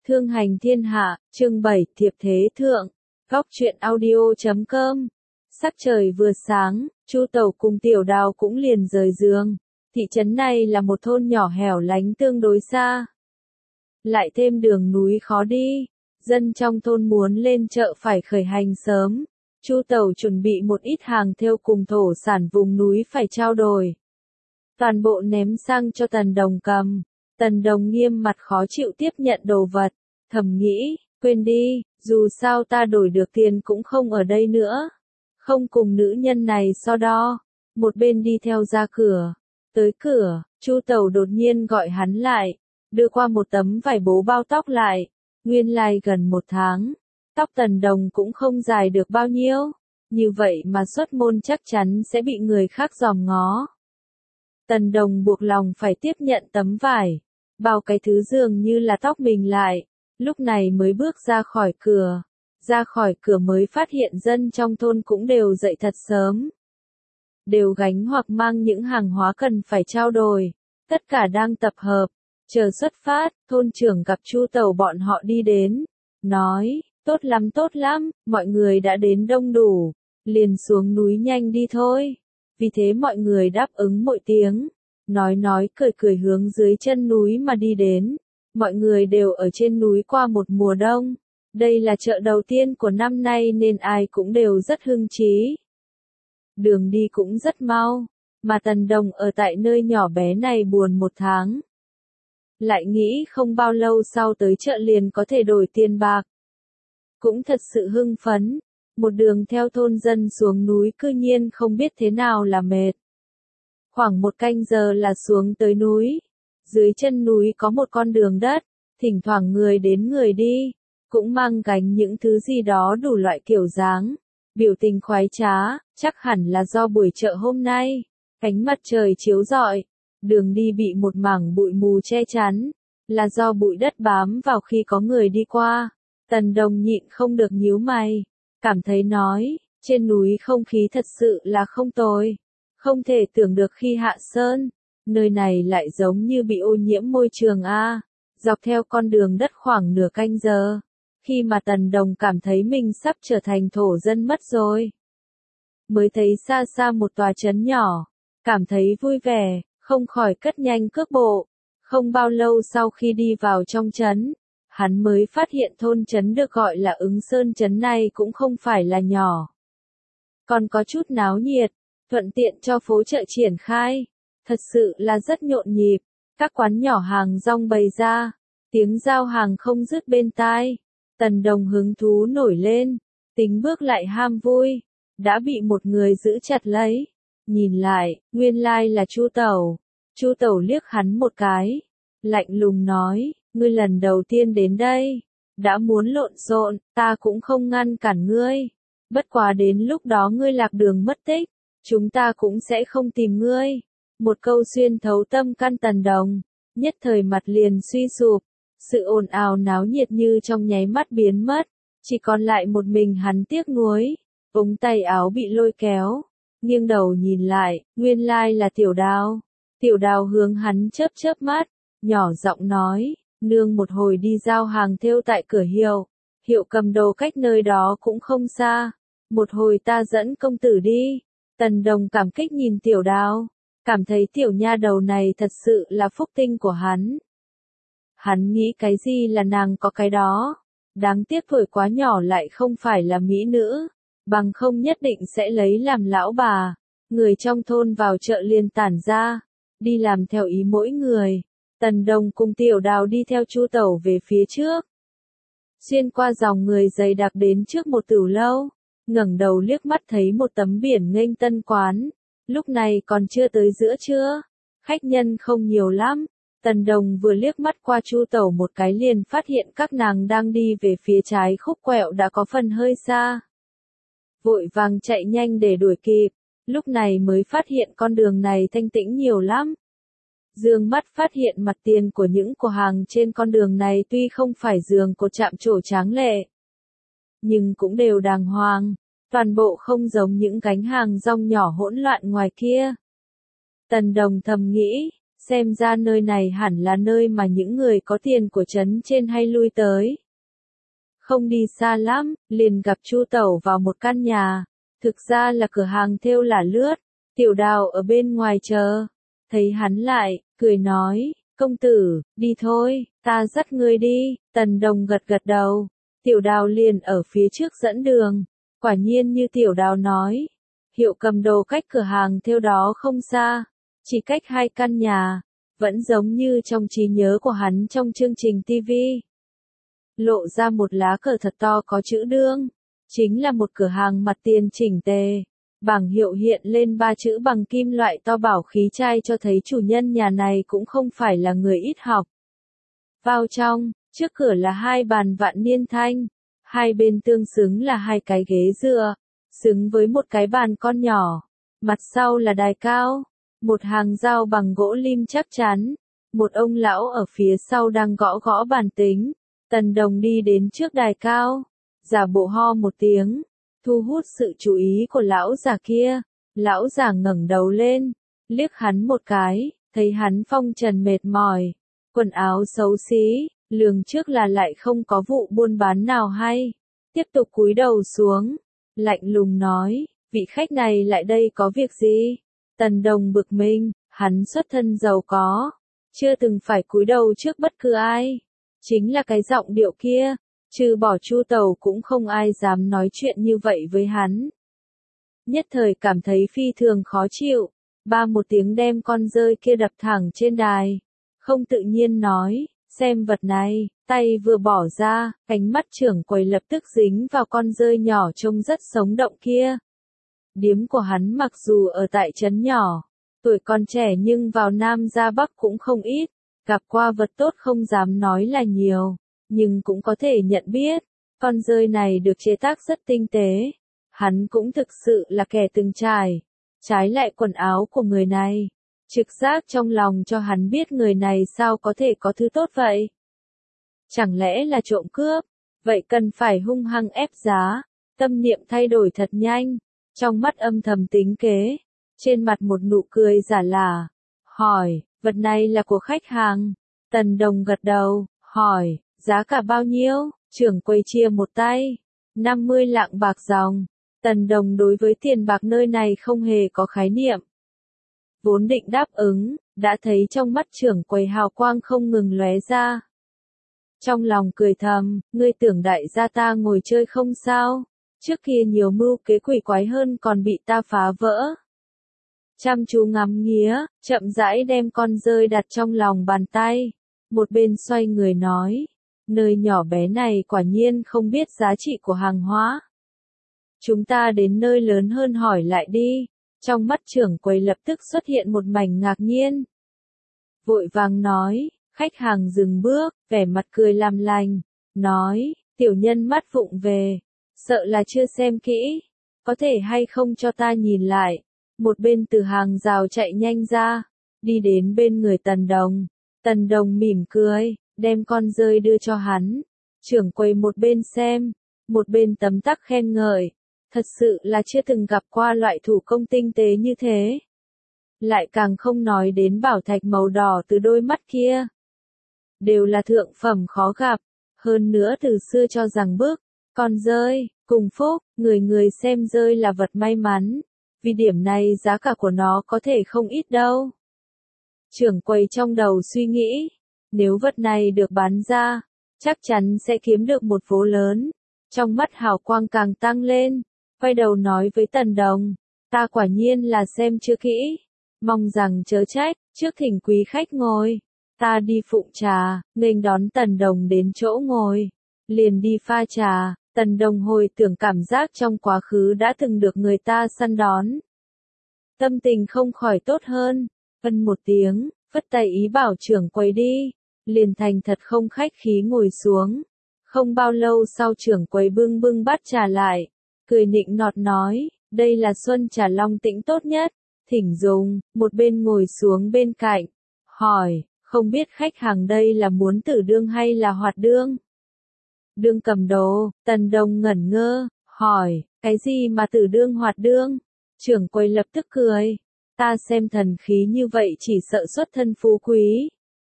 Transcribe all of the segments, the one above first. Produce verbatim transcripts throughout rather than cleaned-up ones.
Thương hành thiên hạ, chương bảy, thiệp thế thượng. Góc truyện audio chấm com. Sắc trời vừa sáng, Chu Tẩu cùng Tiểu Đào cũng liền rời giường. Thị trấn này là một thôn nhỏ hẻo lánh tương đối xa. Lại thêm đường núi khó đi, dân trong thôn muốn lên chợ phải khởi hành sớm. Chu Tẩu chuẩn bị một ít hàng thêu cùng thổ sản vùng núi phải trao đổi. Toàn bộ ném sang cho Tần Đồng cầm. Tần Đồng nghiêm mặt khó chịu tiếp nhận đồ vật, thầm nghĩ, quên đi, dù sao ta đổi được tiền cũng không ở đây nữa. Không cùng nữ nhân này so đo, một bên đi theo ra cửa. Tới cửa, Chu Tẩu đột nhiên gọi hắn lại, đưa qua một tấm vải bố bao tóc lại. Nguyên lai gần một tháng, tóc Tần Đồng cũng không dài được bao nhiêu, như vậy mà xuất môn chắc chắn sẽ bị người khác dòm ngó. Tần Đồng buộc lòng phải tiếp nhận tấm vải, bao cái thứ dường như là tóc mình lại, lúc này mới bước ra khỏi cửa. Ra khỏi cửa mới phát hiện dân trong thôn cũng đều dậy thật sớm. Đều gánh hoặc mang những hàng hóa cần phải trao đổi, tất cả đang tập hợp, chờ xuất phát. Thôn trưởng gặp Chu Tẩu bọn họ đi đến, nói, tốt lắm tốt lắm, mọi người đã đến đông đủ, liền xuống núi nhanh đi thôi. Vì thế mọi người đáp ứng mỗi tiếng, nói nói cười cười hướng dưới chân núi mà đi đến. Mọi người đều ở trên núi qua một mùa đông. Đây là chợ đầu tiên của năm nay nên ai cũng đều rất hưng trí. Đường đi cũng rất mau, mà Tần Đồng ở tại nơi nhỏ bé này buồn một tháng. Lại nghĩ không bao lâu sau tới chợ liền có thể đổi tiền bạc. Cũng thật sự hưng phấn, một đường theo thôn dân xuống núi cư nhiên không biết thế nào là mệt. Khoảng một canh giờ là xuống tới núi, dưới chân núi có một con đường đất, thỉnh thoảng người đến người đi, cũng mang gánh những thứ gì đó đủ loại kiểu dáng, biểu tình khoái trá, chắc hẳn là do buổi chợ hôm nay, ánh mặt trời chiếu rọi, đường đi bị một mảng bụi mù che chắn, là do bụi đất bám vào khi có người đi qua. Tần Đồng nhịn không được nhíu mày, cảm thấy nói, trên núi không khí thật sự là không tồi, không thể tưởng được khi hạ sơn, nơi này lại giống như bị ô nhiễm môi trường a. Dọc theo con đường đất khoảng nửa canh giờ, khi mà Tần Đồng cảm thấy mình sắp trở thành thổ dân mất rồi. Mới thấy xa xa một tòa trấn nhỏ, cảm thấy vui vẻ, không khỏi cất nhanh cước bộ. Không bao lâu sau khi đi vào trong trấn, hắn mới phát hiện thôn trấn được gọi là Ứng Sơn trấn này cũng không phải là nhỏ. Còn có chút náo nhiệt, thuận tiện cho phố chợ triển khai. Thật sự là rất nhộn nhịp, các quán nhỏ hàng rong bày ra, tiếng giao hàng không dứt bên tai. Tần Đồng hứng thú nổi lên, tính bước lại ham vui, đã bị một người giữ chặt lấy. Nhìn lại, nguyên lai là Chu Tẩu. Chu Tẩu liếc hắn một cái, lạnh lùng nói, ngươi lần đầu tiên đến đây, đã muốn lộn xộn, ta cũng không ngăn cản ngươi. Bất quá đến lúc đó ngươi lạc đường mất tích, chúng ta cũng sẽ không tìm ngươi. Một câu xuyên thấu tâm can Tần Đồng, nhất thời mặt liền suy sụp, sự ồn ào náo nhiệt như trong nháy mắt biến mất, chỉ còn lại một mình hắn tiếc nuối, ống tay áo bị lôi kéo, nghiêng đầu nhìn lại, nguyên lai là Tiểu Đào. Tiểu Đào hướng hắn chớp chớp mắt, nhỏ giọng nói, nương một hồi đi giao hàng thêu tại cửa hiệu, hiệu cầm đồ cách nơi đó cũng không xa, một hồi ta dẫn công tử đi. Tần Đồng cảm kích nhìn Tiểu Đào, cảm thấy tiểu nha đầu này thật sự là phúc tinh của hắn. Hắn nghĩ cái gì là nàng có cái đó, đáng tiếc tuổi quá nhỏ lại không phải là mỹ nữ, bằng không nhất định sẽ lấy làm lão bà. Người trong thôn vào chợ liền tản ra, đi làm theo ý mỗi người. Tần Đồng cùng Tiểu Đào đi theo Chu Tẩu về phía trước. Xuyên qua dòng người dày đặc đến trước một tửu lâu, ngẩng đầu liếc mắt thấy một tấm biển nghênh tân quán. Lúc này còn chưa tới giữa trưa, khách nhân không nhiều lắm. Tần Đồng vừa liếc mắt qua Chu Tẩu một cái liền phát hiện các nàng đang đi về phía trái khúc quẹo đã có phần hơi xa. Vội vàng chạy nhanh để đuổi kịp, lúc này mới phát hiện con đường này thanh tĩnh nhiều lắm. Dương mắt phát hiện mặt tiền của những cửa hàng trên con đường này tuy không phải giường cột chạm trổ tráng lệ, nhưng cũng đều đàng hoàng, toàn bộ không giống những gánh hàng rong nhỏ hỗn loạn ngoài kia. Tần Đồng thầm nghĩ, xem ra nơi này hẳn là nơi mà những người có tiền của trấn trên hay lui tới. Không đi xa lắm, liền gặp Chu Tẩu vào một căn nhà, thực ra là cửa hàng thêu lả lướt. Tiểu Đào ở bên ngoài chờ, thấy hắn lại, cười nói, công tử, đi thôi, ta dắt ngươi đi. Tần Đồng gật gật đầu, Tiểu Đào liền ở phía trước dẫn đường. Quả nhiên như Tiểu Đào nói, hiệu cầm đồ cách cửa hàng thêu đó không xa, chỉ cách hai căn nhà, vẫn giống như trong trí nhớ của hắn trong chương trình ti vi. Lộ ra một lá cờ thật to có chữ Đương, chính là một cửa hàng mặt tiền chỉnh tề. Bảng hiệu hiện lên ba chữ bằng kim loại to bảo khí trai cho thấy chủ nhân nhà này cũng không phải là người ít học. Vào trong, trước cửa là hai bàn vạn niên thanh, hai bên tương xứng là hai cái ghế dựa, xứng với một cái bàn con nhỏ. Mặt sau là đài cao, một hàng dao bằng gỗ lim chắc chắn, một ông lão ở phía sau đang gõ gõ bàn tính. Tần Đồng đi đến trước đài cao, giả bộ ho một tiếng, thu hút sự chú ý của lão già kia. Lão già ngẩng đầu lên, liếc hắn một cái, thấy hắn phong trần mệt mỏi, quần áo xấu xí, lường trước là lại không có vụ buôn bán nào hay. Tiếp tục cúi đầu xuống, lạnh lùng nói, vị khách này lại đây có việc gì? Tần Đồng bực mình, hắn xuất thân giàu có, chưa từng phải cúi đầu trước bất cứ ai. Chính là cái giọng điệu kia, trừ bỏ Chu Tẩu cũng không ai dám nói chuyện như vậy với hắn. Nhất thời cảm thấy phi thường khó chịu, ba một tiếng đem con dơi kia đập thẳng trên đài. Không tự nhiên nói, xem vật này, tay vừa bỏ ra, cánh mắt trưởng quầy lập tức dính vào con dơi nhỏ trông rất sống động kia. Điếm của hắn mặc dù ở tại trấn nhỏ, tuổi còn trẻ nhưng vào Nam ra Bắc cũng không ít, gặp qua vật tốt không dám nói là nhiều, nhưng cũng có thể nhận biết, con dơi này được chế tác rất tinh tế. Hắn cũng thực sự là kẻ từng trải, trái lại quần áo của người này, trực giác trong lòng cho hắn biết người này sao có thể có thứ tốt vậy. Chẳng lẽ là trộm cướp, vậy cần phải hung hăng ép giá. Tâm niệm thay đổi thật nhanh, trong mắt âm thầm tính kế, trên mặt một nụ cười giả lả, hỏi, vật này là của khách hàng. Tần Đồng gật đầu, hỏi, giá cả bao nhiêu? Trưởng quầy chia một tay, năm mươi lạng bạc dòng. Tần Đồng đối với tiền bạc nơi này không hề có khái niệm. Vốn định đáp ứng, đã thấy trong mắt trưởng quầy hào quang không ngừng lóe ra. Trong lòng cười thầm, ngươi tưởng đại gia ta ngồi chơi không sao, trước kia nhiều mưu kế quỷ quái hơn còn bị ta phá vỡ. Chăm chú ngắm nghía, chậm rãi đem con dơi đặt trong lòng bàn tay, một bên xoay người nói, nơi nhỏ bé này quả nhiên không biết giá trị của hàng hóa. Chúng ta đến nơi lớn hơn hỏi lại đi. Trong mắt trưởng quầy lập tức xuất hiện một mảnh ngạc nhiên. Vội vàng nói, khách hàng dừng bước, vẻ mặt cười làm lành, nói, tiểu nhân mắt vụng về, sợ là chưa xem kỹ, có thể hay không cho ta nhìn lại. Một bên từ hàng rào chạy nhanh ra, đi đến bên người Tần Đồng. Tần Đồng mỉm cười, đem con dơi đưa cho hắn. Trưởng quầy một bên xem, một bên tấm tắc khen ngợi. Thật sự là chưa từng gặp qua loại thủ công tinh tế như thế. Lại càng không nói đến bảo thạch màu đỏ từ đôi mắt kia. Đều là thượng phẩm khó gặp. Hơn nữa từ xưa cho rằng bước, con dơi, cùng phúc, người người xem dơi là vật may mắn. Vì điểm này giá cả của nó có thể không ít đâu. Trưởng quầy trong đầu suy nghĩ, nếu vật này được bán ra, chắc chắn sẽ kiếm được một phố lớn. Trong mắt hào quang càng tăng lên. Quay đầu nói với Tần Đồng, ta quả nhiên là xem chưa kỹ, mong rằng chớ trách, trước thỉnh quý khách ngồi, ta đi phụng trà. Nghênh đón Tần Đồng đến chỗ ngồi, liền đi pha trà. Tần Đồng hồi tưởng cảm giác trong quá khứ đã từng được người ta săn đón. Tâm tình không khỏi tốt hơn, ân một tiếng, phất tay ý bảo trưởng quầy đi, liền thành thật không khách khí ngồi xuống. Không bao lâu sau trưởng quầy bưng bưng bát trà lại. Cười nịnh nọt nói, đây là xuân trà long tĩnh tốt nhất, thỉnh dùng. Một bên ngồi xuống bên cạnh, hỏi, không biết khách hàng đây là muốn tử đương hay là hoạt đương? Đương cầm đồ. Tần Đồng ngẩn ngơ, hỏi, cái gì mà tử đương hoạt đương? Trưởng quầy lập tức cười, Ta xem thần khí như vậy chỉ sợ xuất thân phú quý.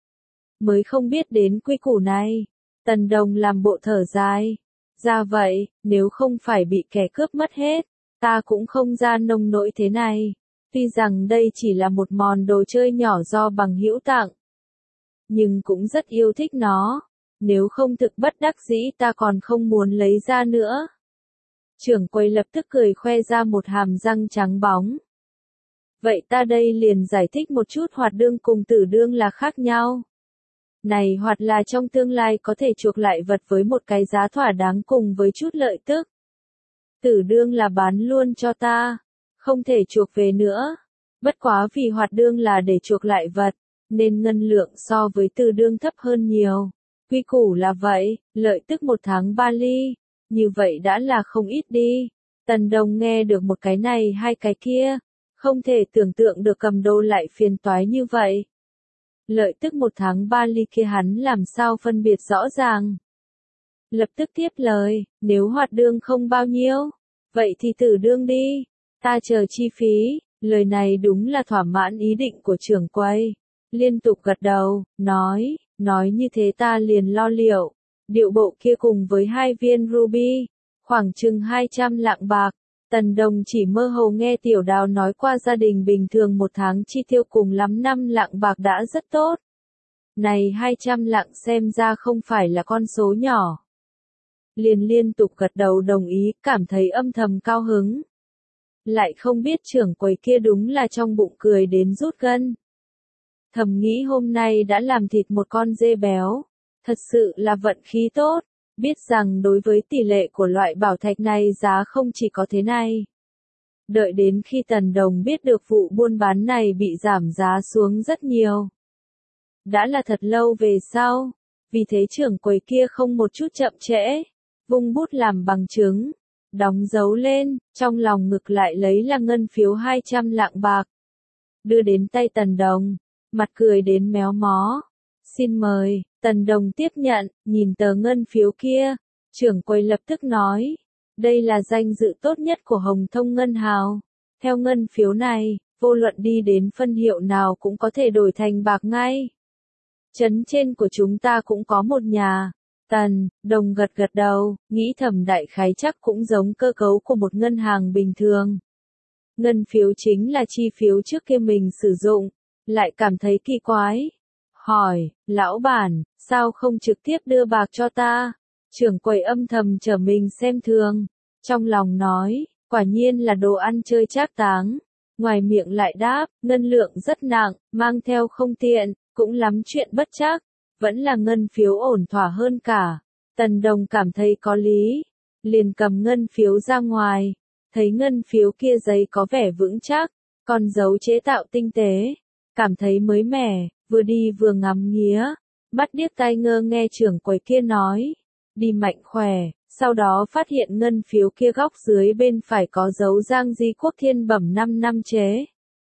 Mới không biết đến quy củ này. Tần Đồng làm bộ thở dài. Ra vậy, nếu không phải bị kẻ cướp mất hết, ta cũng không ra nông nỗi thế này. Tuy rằng đây chỉ là một món đồ chơi nhỏ do bằng hữu tặng, nhưng cũng rất yêu thích nó. Nếu không thực bất đắc dĩ ta còn không muốn lấy ra nữa. Trưởng quầy lập tức cười khoe ra một hàm răng trắng bóng. Vậy ta đây liền giải thích một chút, hoạt đương cùng tử đương là khác nhau. Này hoạt là trong tương lai có thể chuộc lại vật với một cái giá thỏa đáng cùng với chút lợi tức. Tử đương là bán luôn cho ta, không thể chuộc về nữa. Bất quá vì hoạt đương là để chuộc lại vật, nên ngân lượng so với tử đương thấp hơn nhiều. Quy củ là vậy, lợi tức một tháng ba ly, như vậy đã là không ít đi. Tần Đồng nghe được một cái này hai cái kia, không thể tưởng tượng được cầm đô lại phiền toái như vậy. Lợi tức một tháng ba ly kia hắn làm sao phân biệt rõ ràng. Lập tức tiếp lời, nếu hoạt đương không bao nhiêu, vậy thì tử đương đi, ta chờ chi phí. Lời này đúng là thỏa mãn ý định của trưởng quầy. Liên tục gật đầu, nói, nói như thế ta liền lo liệu. Điệu bộ kia cùng với hai viên ruby, khoảng chừng hai trăm lạng bạc. Tần Đồng chỉ mơ hồ nghe Tiểu Đào nói qua gia đình bình thường một tháng chi tiêu cùng lắm năm lạng bạc đã rất tốt. Này hai trăm lạng xem ra không phải là con số nhỏ. Liền liên tục gật đầu đồng ý, cảm thấy âm thầm cao hứng. Lại không biết trưởng quầy kia đúng là trong bụng cười đến rút gân. Thầm nghĩ hôm nay đã làm thịt một con dê béo. Thật sự là vận khí tốt. Biết rằng đối với tỷ lệ của loại bảo thạch này giá không chỉ có thế này. Đợi đến khi Tần Đồng biết được vụ buôn bán này bị giảm giá xuống rất nhiều. Đã là thật lâu về sau. Vì thế trưởng quầy kia không một chút chậm trễ. Vung bút làm bằng chứng. Đóng dấu lên, trong lòng ngực lại lấy là ngân phiếu hai trăm lạng bạc. Đưa đến tay Tần Đồng. Mặt cười đến méo mó. Xin mời. Tần Đồng tiếp nhận, nhìn tờ ngân phiếu kia, trưởng quầy lập tức nói, đây là danh dự tốt nhất của Hồng Thông Ngân Hào. Theo ngân phiếu này, vô luận đi đến phân hiệu nào cũng có thể đổi thành bạc ngay. Trấn trên của chúng ta cũng có một nhà. Tần Đồng gật gật đầu, nghĩ thầm đại khái chắc cũng giống cơ cấu của một ngân hàng bình thường. Ngân phiếu chính là chi phiếu trước kia mình sử dụng, lại cảm thấy kỳ quái. Hỏi, lão bản, sao không trực tiếp đưa bạc cho ta? Trưởng quầy âm thầm trở mình xem thường. Trong lòng nói, quả nhiên là đồ ăn chơi trác táng. Ngoài miệng lại đáp, ngân lượng rất nặng, mang theo không tiện, cũng lắm chuyện bất trắc. Vẫn là ngân phiếu ổn thỏa hơn cả. Tần Đồng cảm thấy có lý. Liền cầm ngân phiếu ra ngoài. Thấy ngân phiếu kia giấy có vẻ vững chắc, còn dấu chế tạo tinh tế. Cảm thấy mới mẻ. Vừa đi vừa ngắm nghía, mắt điếc tai ngơ nghe trưởng quầy kia nói, đi mạnh khỏe, sau đó phát hiện ngân phiếu kia góc dưới bên phải có dấu Giang Di Quốc Thiên Bẩm năm năm chế.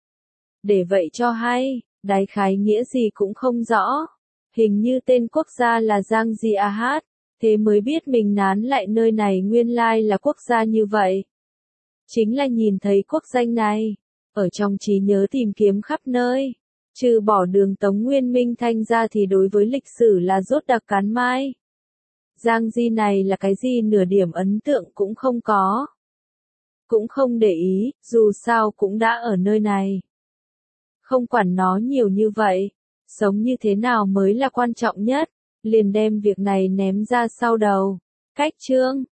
Để vậy cho hay, đại khái nghĩa gì cũng không rõ, hình như tên quốc gia là Giang Di A Hát, thế mới biết mình nán lại nơi này nguyên lai là quốc gia như vậy. Chính là nhìn thấy quốc danh này, ở trong trí nhớ tìm kiếm khắp nơi. Trừ bỏ đường Tống Nguyên Minh Thanh ra thì đối với lịch sử là rốt đặc cán mai. Giang Di này là cái gì nửa điểm ấn tượng cũng không có. Cũng không để ý, dù sao cũng đã ở nơi này. Không quản nó nhiều như vậy, sống như thế nào mới là quan trọng nhất, liền đem việc này ném ra sau đầu. Cách chương